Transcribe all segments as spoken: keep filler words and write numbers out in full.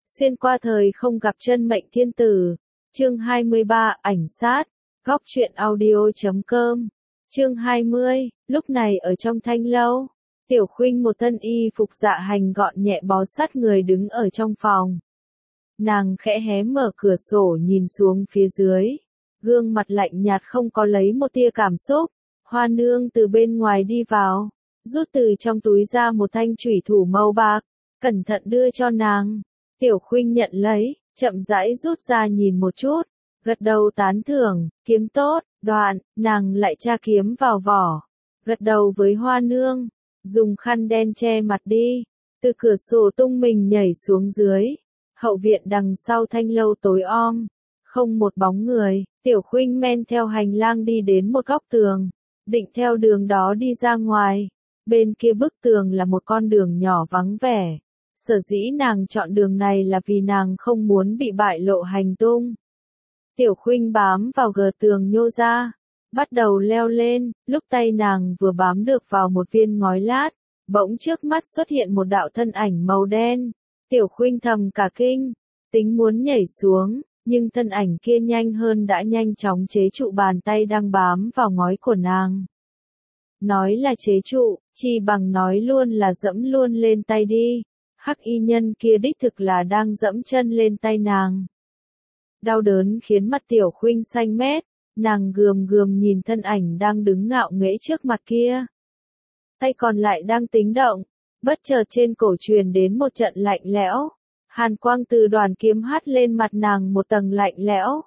Xuyên qua thời không gặp chân mệnh thiên tử. Chương hai mươi ba, ảnh sát. Góc truyện audio chấm com. Chương hai mươi, lúc này ở trong thanh lâu, Tiểu Khuynh một thân y phục dạ hành gọn nhẹ bó sát người đứng ở trong phòng. Nàng khẽ hé mở cửa sổ nhìn xuống phía dưới, gương mặt lạnh nhạt không có lấy một tia cảm xúc. Hoa nương từ bên ngoài đi vào, rút từ trong túi ra một thanh chủy thủ màu bạc, cẩn thận đưa cho nàng. Tiểu Khuynh nhận lấy, chậm rãi rút ra nhìn một chút, gật đầu tán thưởng, kiếm tốt. Đoạn, nàng lại tra kiếm vào vỏ, gật đầu với Hoa nương, dùng khăn đen che mặt đi, từ cửa sổ tung mình nhảy xuống dưới. Hậu viện đằng sau thanh lâu tối om, không một bóng người. Tiểu Khuynh men theo hành lang đi đến một góc tường, định theo đường đó đi ra ngoài. Bên kia bức tường là một con đường nhỏ vắng vẻ. Sở dĩ nàng chọn đường này là vì nàng không muốn bị bại lộ hành tung. Tiểu Khuynh bám vào gờ tường nhô ra, bắt đầu leo lên. Lúc tay nàng vừa bám được vào một viên ngói lát, bỗng trước mắt xuất hiện một đạo thân ảnh màu đen. Tiểu Khuynh thầm cả kinh, tính muốn nhảy xuống, nhưng thân ảnh kia nhanh hơn đã nhanh chóng chế trụ bàn tay đang bám vào ngói của nàng. Nói là chế trụ, chi bằng nói luôn là dẫm luôn lên tay đi. Hắc y nhân kia đích thực là đang dẫm chân lên tay nàng. Đau đớn khiến mặt Tiểu Khuynh xanh mét, nàng gườm gườm nhìn thân ảnh đang đứng ngạo nghễ trước mặt kia. Tay còn lại đang tính động, bất chợt trên cổ truyền đến một trận lạnh lẽo. Hàn quang từ đoàn kiếm hắt lên mặt nàng một tầng lạnh lẽo.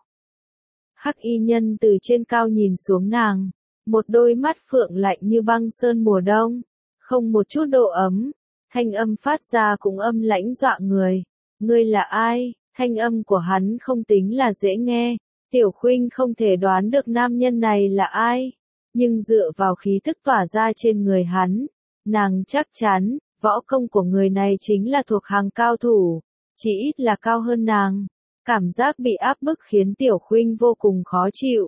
Hắc y nhân từ trên cao nhìn xuống nàng, một đôi mắt phượng lạnh như băng sơn mùa đông, không một chút độ ấm. Thanh âm phát ra cũng âm lãnh dọa người. Ngươi là ai? Thanh âm của hắn không tính là dễ nghe. Tiểu Khuynh không thể đoán được nam nhân này là ai, nhưng dựa vào khí tức tỏa ra trên người hắn, nàng chắc chắn, võ công của người này chính là thuộc hàng cao thủ, chỉ ít là cao hơn nàng. Cảm giác bị áp bức khiến Tiểu Khuynh vô cùng khó chịu.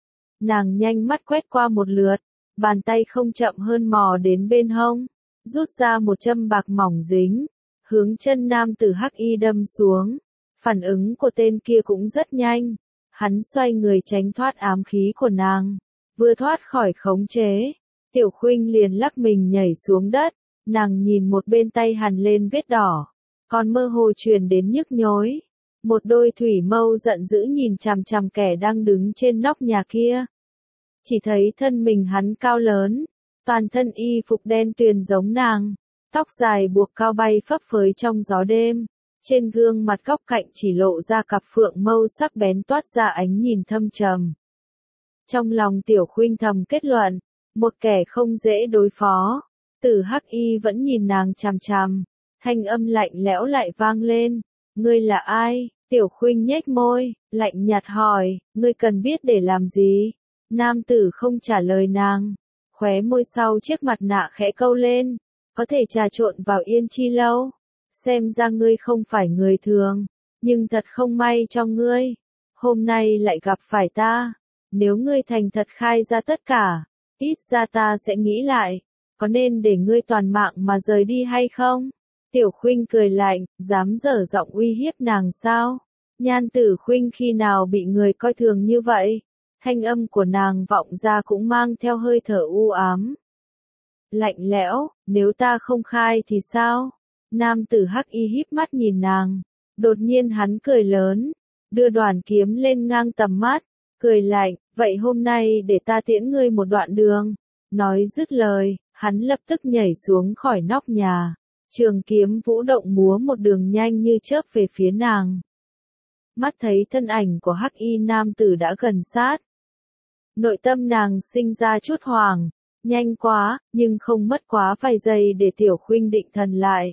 Nàng nhanh mắt quét qua một lượt, bàn tay không chậm hơn mò đến bên hông, rút ra một châm bạc mỏng dính, hướng chân nam tử hắc y đâm xuống. Phản ứng của tên kia cũng rất nhanh, hắn xoay người tránh thoát ám khí của nàng, vừa thoát khỏi khống chế, Tiểu Khuynh liền lắc mình nhảy xuống đất. Nàng nhìn một bên tay hằn lên vết đỏ, còn mơ hồ truyền đến nhức nhối. Một đôi thủy mâu giận dữ nhìn chằm chằm kẻ đang đứng trên nóc nhà kia. Chỉ thấy thân mình hắn cao lớn, toàn thân y phục đen tuyền giống nàng, tóc dài buộc cao bay phấp phới trong gió đêm. Trên gương mặt góc cạnh chỉ lộ ra cặp phượng mâu sắc bén toát ra ánh nhìn thâm trầm. Trong lòng Tiểu Khuynh thầm kết luận, một kẻ không dễ đối phó. Tử hắc y vẫn nhìn nàng chằm chằm, thanh âm lạnh lẽo lại vang lên. Ngươi là ai? Tiểu Khuynh nhếch môi, lạnh nhạt hỏi, ngươi cần biết để làm gì? Nam tử không trả lời nàng, khóe môi sau chiếc mặt nạ khẽ câu lên, có thể trà trộn vào Yên Chi lâu. Xem ra ngươi không phải người thường, nhưng thật không may cho ngươi, hôm nay lại gặp phải ta. Nếu ngươi thành thật khai ra tất cả, ít ra ta sẽ nghĩ lại, có nên để ngươi toàn mạng mà rời đi hay không? Tiểu Khuynh cười lạnh, dám dở giọng uy hiếp nàng sao? Nhan Tử Khuynh khi nào bị người coi thường như vậy? Thanh âm của nàng vọng ra cũng mang theo hơi thở u ám. Lạnh lẽo, nếu ta không khai thì sao? Nam tử hắc y híp mắt nhìn nàng, đột nhiên hắn cười lớn, đưa đoàn kiếm lên ngang tầm mắt, cười lạnh, vậy hôm nay để ta tiễn ngươi một đoạn đường. Nói dứt lời, hắn lập tức nhảy xuống khỏi nóc nhà, trường kiếm vũ động múa một đường nhanh như chớp về phía nàng. Mắt thấy thân ảnh của hắc y nam tử đã gần sát, nội tâm nàng sinh ra chút hoảng, nhanh quá, nhưng không mất quá vài giây để Tiểu Khuynh định thần lại.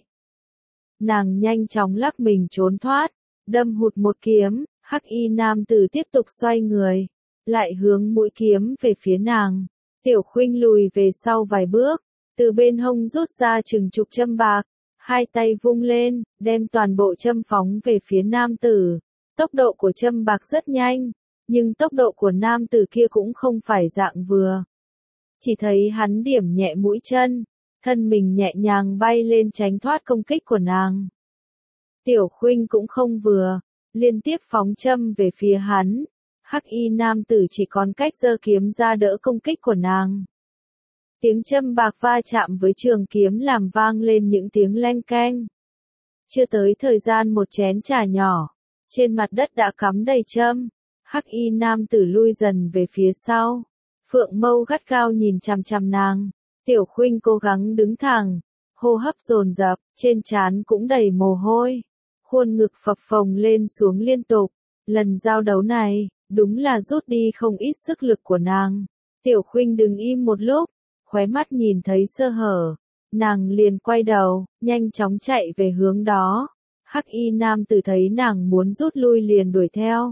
Nàng nhanh chóng lắc mình trốn thoát, đâm hụt một kiếm. Hắc y nam tử tiếp tục xoay người, lại hướng mũi kiếm về phía nàng. Tiểu Khuynh lùi về sau vài bước, từ bên hông rút ra chừng chục châm bạc, hai tay vung lên, đem toàn bộ châm phóng về phía nam tử. Tốc độ của châm bạc rất nhanh, nhưng tốc độ của nam tử kia cũng không phải dạng vừa. Chỉ thấy hắn điểm nhẹ mũi chân, thân mình nhẹ nhàng bay lên tránh thoát công kích của nàng. Tiểu Khuynh cũng không vừa, liên tiếp phóng châm về phía hắn. Hắc y nam tử chỉ còn cách giơ kiếm ra đỡ công kích của nàng. Tiếng châm bạc va chạm với trường kiếm làm vang lên những tiếng leng keng. Chưa tới thời gian một chén trà nhỏ, trên mặt đất đã cắm đầy châm. Hắc y nam tử lui dần về phía sau. Phượng Mâu gắt gao nhìn chằm chằm nàng. Tiểu Khuynh cố gắng đứng thẳng, hô hấp dồn dập, trên trán cũng đầy mồ hôi. Khuôn ngực phập phồng lên xuống liên tục. Lần giao đấu này, đúng là rút đi không ít sức lực của nàng. Tiểu Khuynh đứng im một lúc, khóe mắt nhìn thấy sơ hở. Nàng liền quay đầu, nhanh chóng chạy về hướng đó. Hắc y nam tử thấy nàng muốn rút lui liền đuổi theo.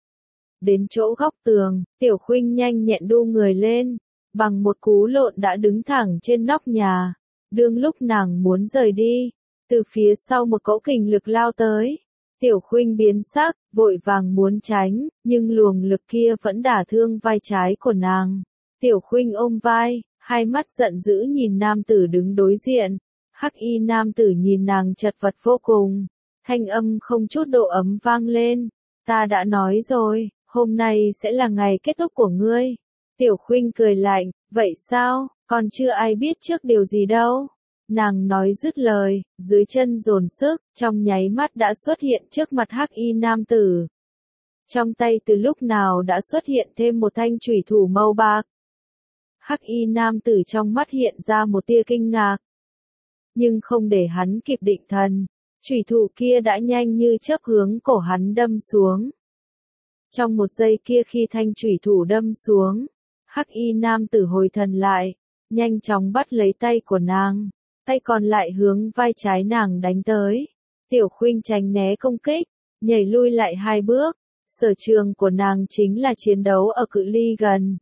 Đến chỗ góc tường, Tiểu Khuynh nhanh nhẹn đu người lên, bằng một cú lộn đã đứng thẳng trên nóc nhà. Đương lúc nàng muốn rời đi, từ phía sau một cỗ kình lực lao tới. Tiểu Khuynh biến sắc, vội vàng muốn tránh, nhưng luồng lực kia vẫn đả thương vai trái của nàng. Tiểu Khuynh ôm vai, hai mắt giận dữ nhìn nam tử đứng đối diện. Hắc y nam tử nhìn nàng chật vật vô cùng, thanh âm không chút độ ấm vang lên. Ta đã nói rồi, hôm nay sẽ là ngày kết thúc của ngươi. Tiểu Khuynh cười lạnh, vậy sao, còn chưa ai biết trước điều gì đâu. Nàng nói dứt lời, dưới chân dồn sức, trong nháy mắt đã xuất hiện trước mặt Hắc y nam tử. Trong tay từ lúc nào đã xuất hiện thêm một thanh chủy thủ màu bạc. Hắc y nam tử trong mắt hiện ra một tia kinh ngạc. Nhưng không để hắn kịp định thần, chủy thủ kia đã nhanh như chớp hướng cổ hắn đâm xuống. Trong một giây kia khi thanh chủy thủ đâm xuống, Hắc y nam tử hồi thần lại, nhanh chóng bắt lấy tay của nàng, tay còn lại hướng vai trái nàng đánh tới. Tiểu Khuynh tránh né công kích, nhảy lui lại hai bước, sở trường của nàng chính là chiến đấu ở cự ly gần.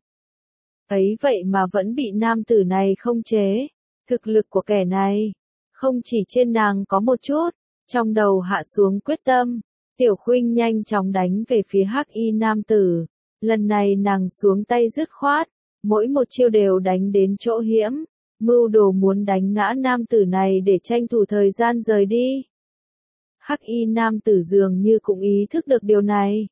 Ấy vậy mà vẫn bị nam tử này không chế. Thực lực của kẻ này, không chỉ trên nàng có một chút, trong đầu hạ xuống quyết tâm. Tiểu Khuynh nhanh chóng đánh về phía Hắc y nam tử. Lần này nàng xuống tay dứt khoát, mỗi một chiêu đều đánh đến chỗ hiểm, mưu đồ muốn đánh ngã nam tử này để tranh thủ thời gian rời đi. Hắc y nam tử dường như cũng ý thức được điều này.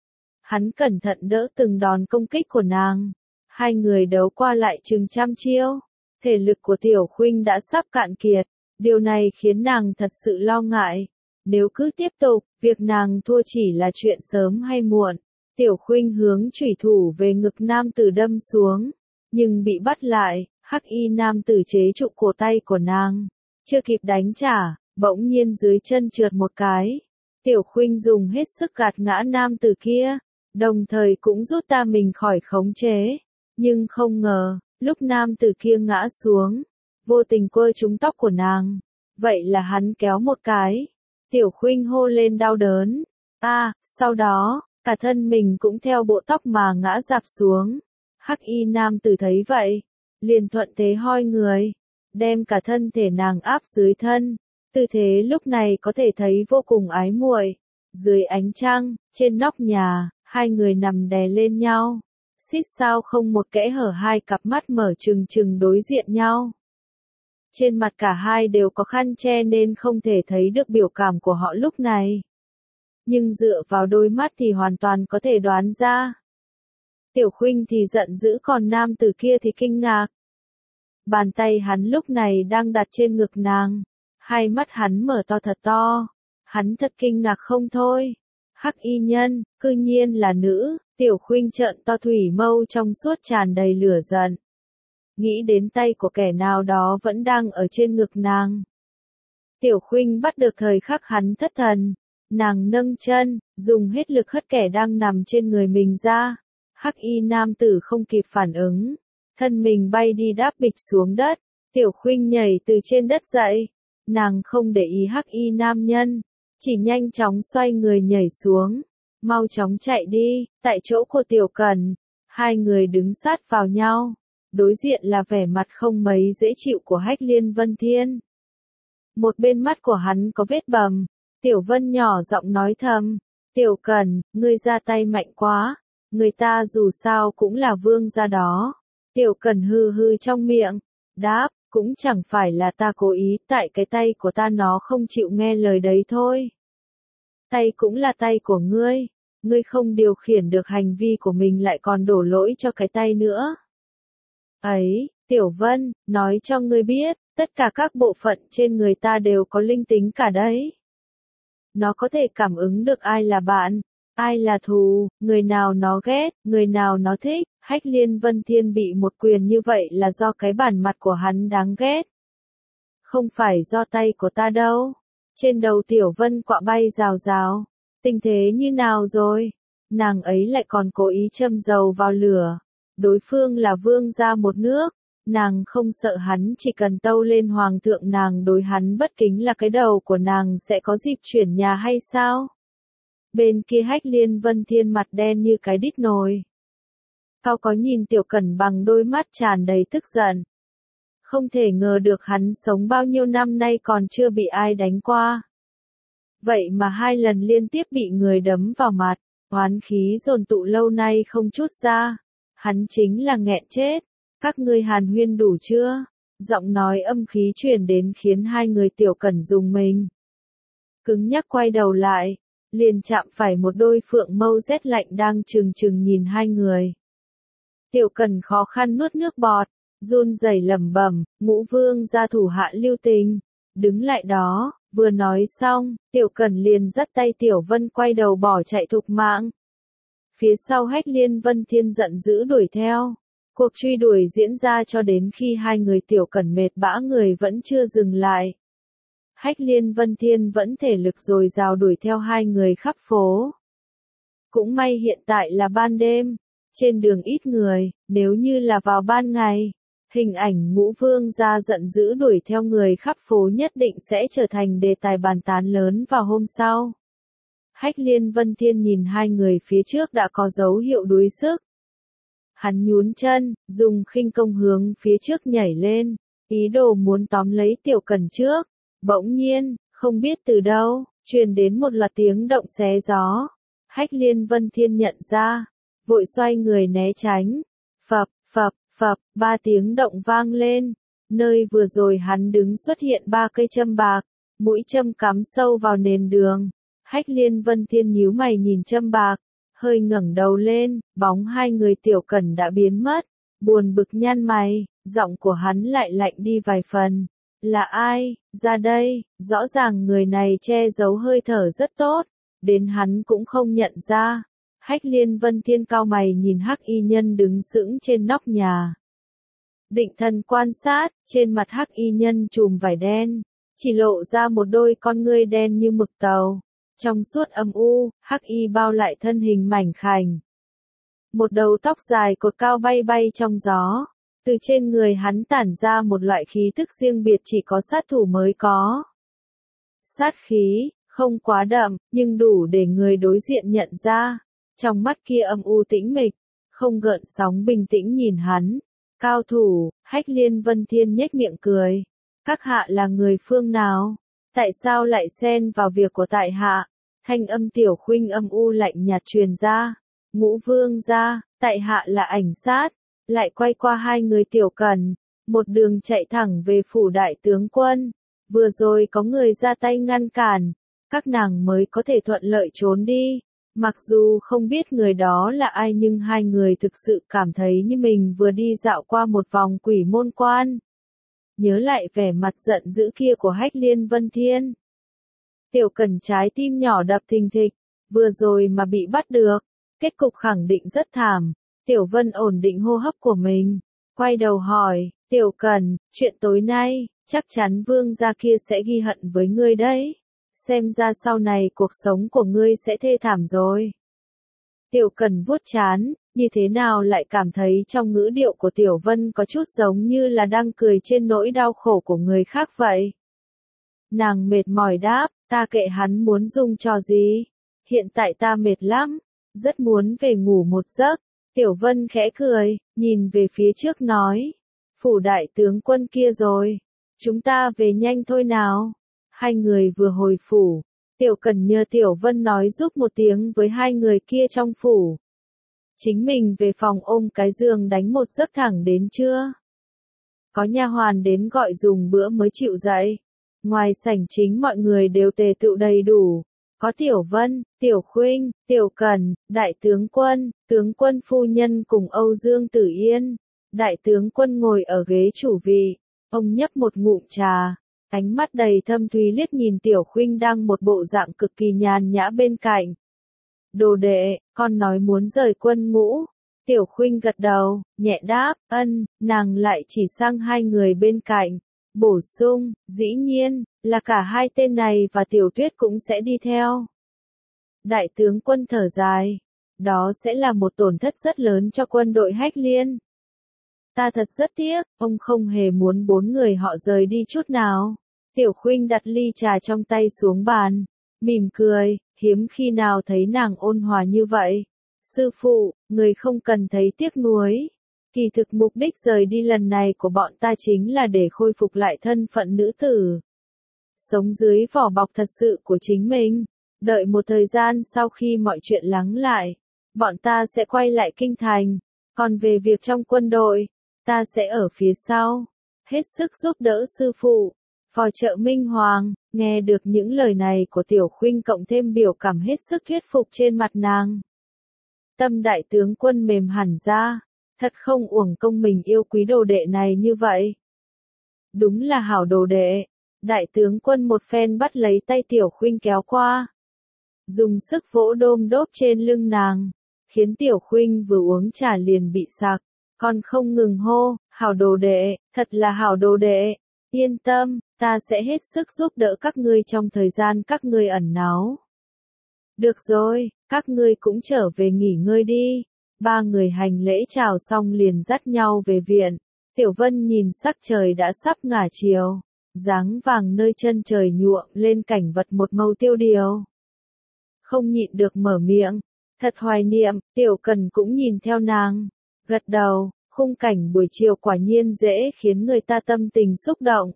Hắn cẩn thận đỡ từng đòn công kích của nàng. Hai người đấu qua lại chừng trăm chiêu. Thể lực của Tiểu Khuynh đã sắp cạn kiệt. Điều này khiến nàng thật sự lo ngại. Nếu cứ tiếp tục, việc nàng thua chỉ là chuyện sớm hay muộn. Tiểu Khuynh hướng chủy thủ về ngực nam tử đâm xuống, nhưng bị bắt lại. Hắc y nam tử chế trụ cổ tay của nàng, chưa kịp đánh trả, bỗng nhiên dưới chân trượt một cái. Tiểu Khuynh dùng hết sức gạt ngã nam tử kia, đồng thời cũng rút ta mình khỏi khống chế. Nhưng không ngờ, lúc nam tử kia ngã xuống, vô tình quơ trúng tóc của nàng. Vậy là hắn kéo một cái. Tiểu Khuynh hô lên đau đớn. A, à, sau đó, cả thân mình cũng theo bộ tóc mà ngã rạp xuống. Hắc y nam tử thấy vậy, liền thuận thế hoi người, đem cả thân thể nàng áp dưới thân. Tư thế lúc này có thể thấy vô cùng ái muội. Dưới ánh trăng, trên nóc nhà, hai người nằm đè lên nhau. Xít sao không một kẽ hở, hai cặp mắt mở trừng trừng đối diện nhau. Trên mặt cả hai đều có khăn che nên không thể thấy được biểu cảm của họ lúc này. Nhưng dựa vào đôi mắt thì hoàn toàn có thể đoán ra. Tiểu Khuynh thì giận dữ còn nam tử kia thì kinh ngạc. Bàn tay hắn lúc này đang đặt trên ngực nàng. Hai mắt hắn mở to thật to. Hắn thật kinh ngạc không thôi. Hắc y nhân, cư nhiên là nữ. Tiểu Khuynh trợn to thủy mâu trong suốt tràn đầy lửa giận. Nghĩ đến tay của kẻ nào đó vẫn đang ở trên ngực nàng. Tiểu Khuynh bắt được thời khắc hắn thất thần. Nàng nâng chân, dùng hết lực hất kẻ đang nằm trên người mình ra. Hắc y nam tử không kịp phản ứng. Thân mình bay đi đáp bịch xuống đất. Tiểu Khuynh nhảy từ trên đất dậy. Nàng không để ý Hắc y nam nhân. Chỉ nhanh chóng xoay người nhảy xuống. Mau chóng chạy đi, tại chỗ của Tiểu Cần. Hai người đứng sát vào nhau. Đối diện là vẻ mặt không mấy dễ chịu của Hách Liên Vân Thiên. Một bên mắt của hắn có vết bầm. Tiểu Vân nhỏ giọng nói thầm. Tiểu Cần, ngươi ra tay mạnh quá. Người ta dù sao cũng là vương gia đó. Tiểu Cần hư hư trong miệng. Đáp, cũng chẳng phải là ta cố ý, tại cái tay của ta nó không chịu nghe lời đấy thôi. tay cũng là tay của ngươi, ngươi không điều khiển được hành vi của mình lại còn đổ lỗi cho cái tay nữa. Ấy, Tiểu Vân, nói cho ngươi biết, tất cả các bộ phận trên người ta đều có linh tính cả đấy. Nó có thể cảm ứng được ai là bạn, ai là thù, người nào nó ghét, người nào nó thích. Hách Liên Vân Thiên bị một quyền như vậy là do cái bản mặt của hắn đáng ghét. Không phải do tay của ta đâu. Trên đầu Tiểu Vân quạ bay rào rào. Tình thế như nào rồi? Nàng ấy lại còn cố ý châm dầu vào lửa. Đối phương là vương gia một nước. Nàng không sợ hắn, chỉ cần tâu lên hoàng thượng nàng đối hắn bất kính là cái đầu của nàng sẽ có dịp chuyển nhà hay sao? Bên kia Hách Liên Vân Thiên mặt đen như cái đít nồi. Cao có nhìn Tiểu Cẩn bằng đôi mắt tràn đầy tức giận. Không thể ngờ được hắn sống bao nhiêu năm nay còn chưa bị ai đánh qua. Vậy mà hai lần liên tiếp bị người đấm vào mặt, oán khí dồn tụ lâu nay không trút ra. Hắn chính là nghẹn chết. Các ngươi hàn huyên đủ chưa? Giọng nói âm khí truyền đến khiến hai người Tiểu Cẩn rùng mình. Cứng nhắc quay đầu lại, liền chạm phải một đôi phượng mâu rét lạnh đang trừng trừng nhìn hai người. Tiểu Cẩn khó khăn nuốt nước bọt, run rẩy lẩm bẩm, Ngũ Vương gia thủ hạ lưu tình, đứng lại đó. Vừa nói xong, Tiểu Cẩn liền dắt tay Tiểu Vân quay đầu bỏ chạy thục mạng. Phía sau Hách Liên Vân Thiên giận dữ đuổi theo. Cuộc truy đuổi diễn ra cho đến khi hai người Tiểu Cẩn mệt bã người vẫn chưa dừng lại. Hách Liên Vân Thiên vẫn thể lực dồi dào đuổi theo hai người khắp phố. Cũng may hiện tại là ban đêm, trên đường ít người, nếu như là vào ban ngày, hình ảnh Ngũ Vương gia giận dữ đuổi theo người khắp phố nhất định sẽ trở thành đề tài bàn tán lớn vào hôm sau. Hách Liên Vân Thiên nhìn hai người phía trước đã có dấu hiệu đuối sức. Hắn nhún chân, dùng khinh công hướng phía trước nhảy lên, ý đồ muốn tóm lấy Tiểu Cẩn trước. Bỗng nhiên, không biết từ đâu, truyền đến một loạt tiếng động xé gió. Hách Liên Vân Thiên nhận ra, vội xoay người né tránh. Phập, phập, phập, ba tiếng động vang lên. Nơi vừa rồi hắn đứng xuất hiện ba cây châm bạc, mũi châm cắm sâu vào nền đường. Hách Liên Vân Thiên nhíu mày nhìn châm bạc, hơi ngẩng đầu lên, bóng hai người Tiểu Cẩn đã biến mất. Buồn bực nhăn mày, giọng của hắn lại lạnh đi vài phần. Là ai? Ra đây, rõ ràng người này che giấu hơi thở rất tốt, đến hắn cũng không nhận ra. Hách Liên Vân Thiên cao mày nhìn Hắc Y Nhân đứng sững trên nóc nhà. Định thần quan sát, trên mặt Hắc Y Nhân trùm vải đen, chỉ lộ ra một đôi con ngươi đen như mực tàu. Trong suốt âm u, Hắc Y bao lại thân hình mảnh khảnh. Một đầu tóc dài cột cao bay bay trong gió. Từ trên người hắn tản ra một loại khí thức riêng biệt chỉ có sát thủ mới có. Sát khí, không quá đậm, nhưng đủ để người đối diện nhận ra. Trong mắt kia âm u tĩnh mịch, không gợn sóng bình tĩnh nhìn hắn. Cao thủ, Hách Liên Vân Thiên nhếch miệng cười. Các hạ là người phương nào? Tại sao lại xen vào việc của tại hạ? Thanh âm Tiểu Khuynh âm u lạnh nhạt truyền ra. Ngũ Vương gia, tại hạ là Ảnh Sát. Lại quay qua hai người Tiểu Cẩn, một đường chạy thẳng về phủ đại tướng quân. Vừa rồi có người ra tay ngăn cản, các nàng mới có thể thuận lợi trốn đi. Mặc dù không biết người đó là ai nhưng hai người thực sự cảm thấy như mình vừa đi dạo qua một vòng quỷ môn quan. Nhớ lại vẻ mặt giận dữ kia của Hách Liên Vân Thiên. Tiểu Cẩn trái tim nhỏ đập thình thịch, vừa rồi mà bị bắt được, kết cục khẳng định rất thảm. Tiểu Vân ổn định hô hấp của mình, quay đầu hỏi, Tiểu Cẩn, chuyện tối nay, chắc chắn vương gia kia sẽ ghi hận với ngươi đấy. Xem ra sau này cuộc sống của ngươi sẽ thê thảm rồi. Tiểu Cẩn vuốt trán, như thế nào lại cảm thấy trong ngữ điệu của Tiểu Vân có chút giống như là đang cười trên nỗi đau khổ của người khác vậy. Nàng mệt mỏi đáp, ta kệ hắn muốn dùng trò gì. Hiện tại ta mệt lắm, rất muốn về ngủ một giấc. Tiểu Vân khẽ cười, nhìn về phía trước nói. Phủ đại tướng quân kia rồi. Chúng ta về nhanh thôi nào. Hai người vừa hồi phủ. Tiểu Cẩn nhờ Tiểu Vân nói giúp một tiếng với hai người kia trong phủ. Chính mình về phòng ôm cái giường đánh một giấc thẳng đến trưa. Có nha hoàn đến gọi dùng bữa mới chịu dậy. Ngoài sảnh chính mọi người đều tề tựu đầy đủ. có Tiểu Vân, Tiểu Khuynh, Tiểu Cần, Đại tướng quân, tướng quân phu nhân cùng Âu Dương Tử Yên. Đại tướng quân ngồi ở ghế chủ vị, ông nhấp một ngụm trà, ánh mắt đầy thâm thúy liếc nhìn Tiểu Khuynh đang một bộ dạng cực kỳ nhàn nhã bên cạnh. Đồ đệ, con nói muốn rời quân ngũ. Tiểu Khuynh gật đầu, nhẹ đáp, ân, nàng lại chỉ sang hai người bên cạnh. Bổ sung, dĩ nhiên, là cả hai tên này và Tiểu Tuyết cũng sẽ đi theo. Đại tướng quân thở dài, đó sẽ là một tổn thất rất lớn cho quân đội Hách Liên. Ta thật rất tiếc, ông không hề muốn bốn người họ rời đi chút nào. Tiểu Khuynh đặt ly trà trong tay xuống bàn, mỉm cười, hiếm khi nào thấy nàng ôn hòa như vậy. Sư phụ, người không cần thấy tiếc nuối. Kỳ thực mục đích rời đi lần này của bọn ta chính là để khôi phục lại thân phận nữ tử. Sống dưới vỏ bọc thật sự của chính mình. Đợi một thời gian sau khi mọi chuyện lắng lại, bọn ta sẽ quay lại kinh thành. Còn về việc trong quân đội, ta sẽ ở phía sau, hết sức giúp đỡ sư phụ. Phò trợ Minh Hoàng, nghe được những lời này của Tiểu Khuynh cộng thêm biểu cảm hết sức thuyết phục trên mặt nàng. Tâm đại tướng quân mềm hẳn ra, thật không uổng công mình yêu quý đồ đệ này như vậy. Đúng là hảo đồ đệ. Đại tướng quân một phen bắt lấy tay Tiểu Khuynh kéo qua, dùng sức vỗ đôm đốp trên lưng nàng, khiến Tiểu Khuynh vừa uống trà liền bị sặc, còn không ngừng hô, hảo đồ đệ, thật là hảo đồ đệ, yên tâm, ta sẽ hết sức giúp đỡ các ngươi trong thời gian các ngươi ẩn náu. Được rồi, các ngươi cũng trở về nghỉ ngơi đi. Ba người hành lễ chào xong liền dắt nhau về viện. Tiểu Vân nhìn sắc trời đã sắp ngả chiều, dáng vàng nơi chân trời nhuộm lên cảnh vật một màu tiêu điều. Không nhịn được mở miệng, thật hoài niệm. Tiểu Cần cũng nhìn theo nàng, gật đầu, khung cảnh buổi chiều quả nhiên dễ khiến người ta tâm tình xúc động.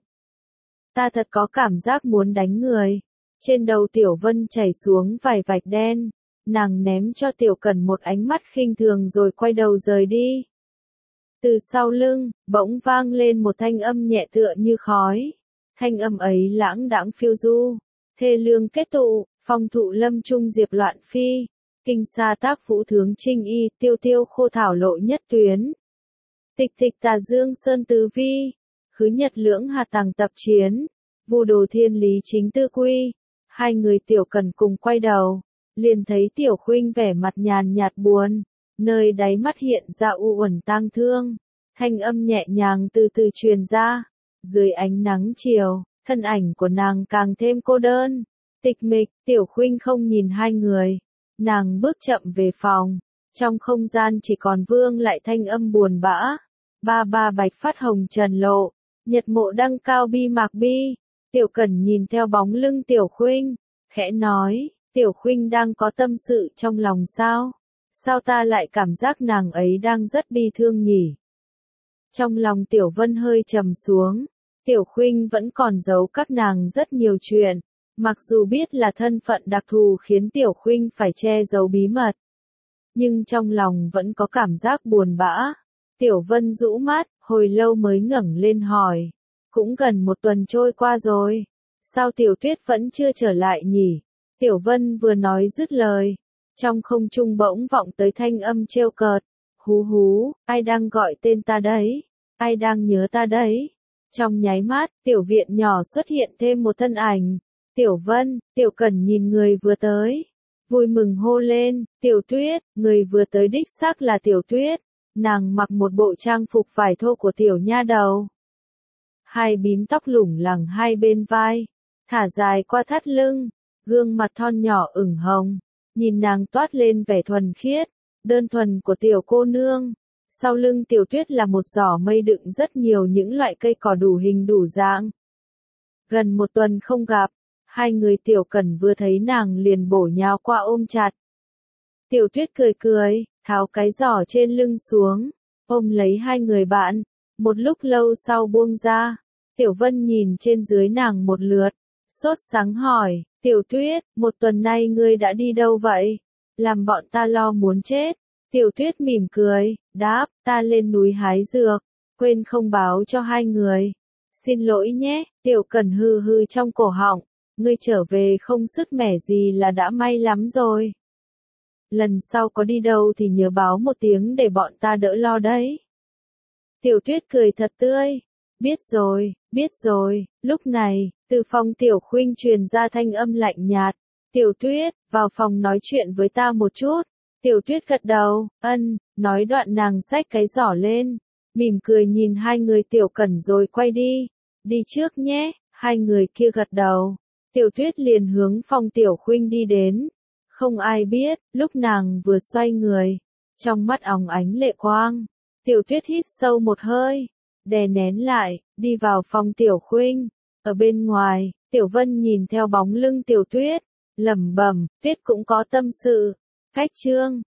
Ta thật có cảm giác muốn đánh người. Trên đầu Tiểu Vân chảy xuống vài vạch đen, nàng ném cho Tiểu Cần một ánh mắt khinh thường rồi quay đầu rời đi. Từ sau lưng, bỗng vang lên một thanh âm nhẹ tựa như khói. Thanh âm ấy lãng đãng phiêu du, thê lương kết tụ, phong thụ lâm trung diệp loạn phi, kinh sa tác vũ tướng trinh y, tiêu tiêu khô thảo lộ nhất tuyến. Tịch tịch tà dương sơn tứ vi, khứ nhật lưỡng hạt tàng tập chiến, vu đồ thiên lý chính tư quy. Hai người Tiểu Cần cùng quay đầu, liền thấy Tiểu Khuynh vẻ mặt nhàn nhạt buồn, nơi đáy mắt hiện ra u uẩn tang thương. Thanh âm nhẹ nhàng từ từ truyền ra, dưới ánh nắng chiều, thân ảnh của nàng càng thêm cô đơn, tịch mịch. Tiểu Khuynh không nhìn hai người, nàng bước chậm về phòng, trong không gian chỉ còn vương lại thanh âm buồn bã. Ba ba bạch phát hồng trần lộ, nhật mộ đăng cao bi mạc bi. Tiểu Cần nhìn theo bóng lưng Tiểu Khuynh, khẽ nói, Tiểu Khuynh đang có tâm sự trong lòng sao? Sao ta lại cảm giác nàng ấy đang rất bi thương nhỉ? Trong lòng Tiểu Vân hơi trầm xuống, Tiểu Khuynh vẫn còn giấu các nàng rất nhiều chuyện, mặc dù biết là thân phận đặc thù khiến Tiểu Khuynh phải che giấu bí mật, nhưng trong lòng vẫn có cảm giác buồn bã. Tiểu Vân rũ mắt, hồi lâu mới ngẩng lên hỏi, cũng gần một tuần trôi qua rồi, sao Tiểu Tuyết vẫn chưa trở lại nhỉ? Tiểu Vân vừa nói dứt lời, trong không trung bỗng vọng tới thanh âm trêu cợt, hú hú, ai đang gọi tên ta đấy? Ai đang nhớ ta đấy? Trong nháy mắt, tiểu viện nhỏ xuất hiện thêm một thân ảnh. Tiểu Vân, Tiểu Cần nhìn người vừa tới, vui mừng hô lên, Tiểu Tuyết, người vừa tới đích xác là Tiểu Tuyết. Nàng mặc một bộ trang phục vải thô của tiểu nha đầu, hai bím tóc lủng lẳng hai bên vai, thả dài qua thắt lưng, gương mặt thon nhỏ ửng hồng, nhìn nàng toát lên vẻ thuần khiết, đơn thuần của tiểu cô nương. Sau lưng Tiểu Tuyết là một giỏ mây đựng rất nhiều những loại cây cỏ đủ hình đủ dạng. Gần một tuần không gặp, hai người Tiểu Cần vừa thấy nàng liền bổ nhào qua ôm chặt. Tiểu Tuyết cười cười, tháo cái giỏ trên lưng xuống, ôm lấy hai người bạn, một lúc lâu sau buông ra. Tiểu Vân nhìn trên dưới nàng một lượt, sốt sắng hỏi, Tiểu Tuyết, một tuần nay ngươi đã đi đâu vậy? Làm bọn ta lo muốn chết. Tiểu Tuyết mỉm cười, đáp, ta lên núi hái dược, quên không báo cho hai người. Xin lỗi nhé. Tiểu Cần hừ hừ trong cổ họng, ngươi trở về không sứt mẻ gì là đã may lắm rồi. Lần sau có đi đâu thì nhớ báo một tiếng để bọn ta đỡ lo đấy. Tiểu Tuyết cười thật tươi. Biết rồi, biết rồi. Lúc này, từ phòng Tiểu Khuynh truyền ra thanh âm lạnh nhạt. Tiểu Tuyết, vào phòng nói chuyện với ta một chút. Tiểu Tuyết gật đầu, ân, nói đoạn nàng xách cái giỏ lên. Mỉm cười nhìn hai người Tiểu Cẩn rồi quay đi. Đi trước nhé, hai người kia gật đầu. Tiểu Tuyết liền hướng phòng Tiểu Khuynh đi đến. Không ai biết, lúc nàng vừa xoay người, trong mắt óng ánh lệ quang. Tiểu Tuyết hít sâu một hơi, đè nén lại, đi vào phòng Tiểu Khuynh. Ở bên ngoài, Tiểu Vân nhìn theo bóng lưng Tiểu Tuyết, lẩm bẩm, Tuyết cũng có tâm sự. Khách trương,